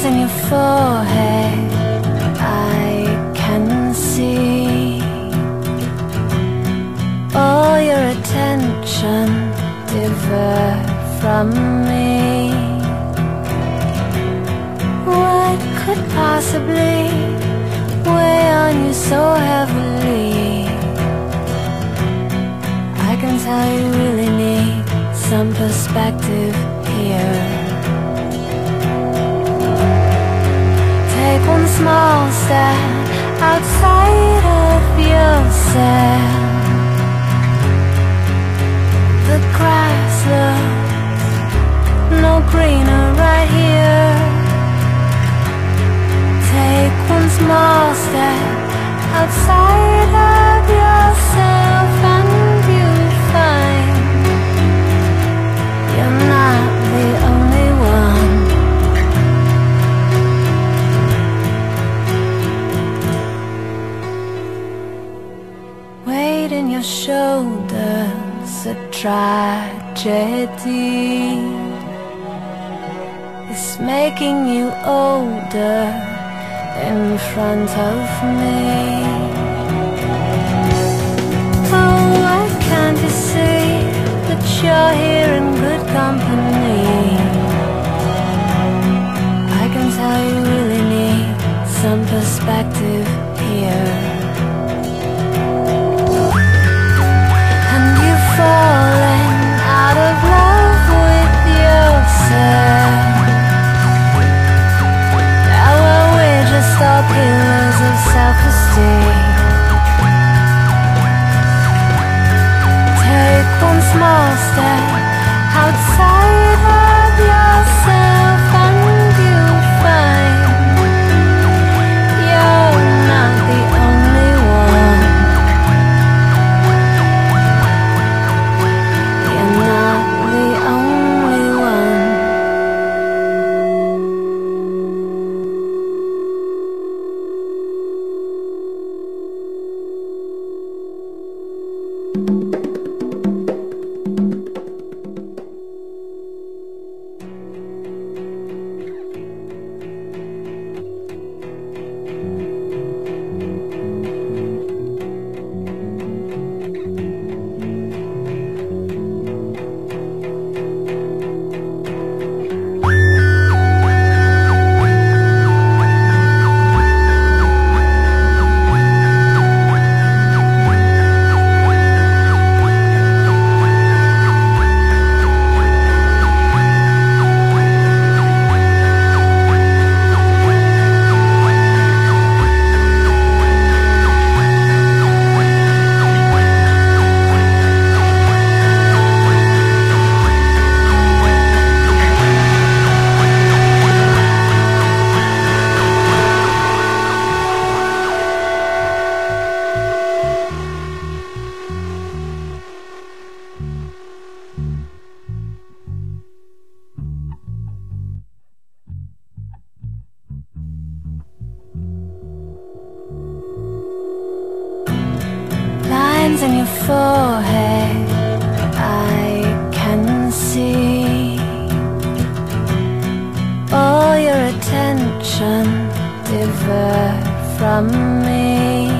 in your forehead I can see. All your attention divert from me. What could possibly weigh on you so heavily? I can tell you really need some perspective here. Take one small step outside of yourself. The grass looks no greener right here. Take one small step outside of yourself and you'll find you're not the only one. Weight in your shoulders, a tragedy. It's making you older in front of me. Oh, why can't you see that you're here in good company? I can tell you really need some perspective here. And you've fallen out of love with yourself. All pillars of self-esteem. Take one small step outside of yourself and you'll find you're not the only one. You're not the only one. Lines in your forehead I can see. All your attention divert from me.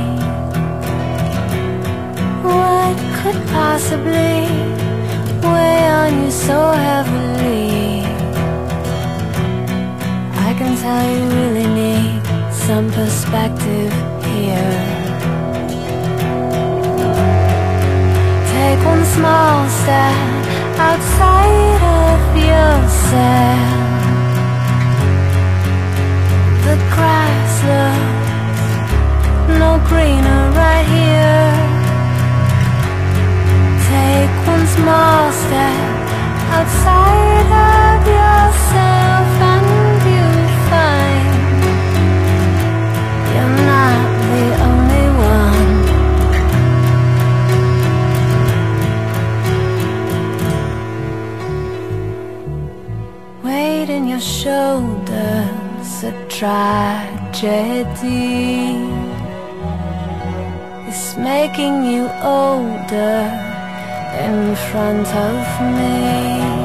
What could possibly weigh on you so heavily? I can tell you really need some perspective here. Take one small step outside of yourself. The grass looks no greener right here. Take one small step outside of yourself and you'll find you're not the only one. Weight in your shoulders, a tragedy. It's making you older in front of me.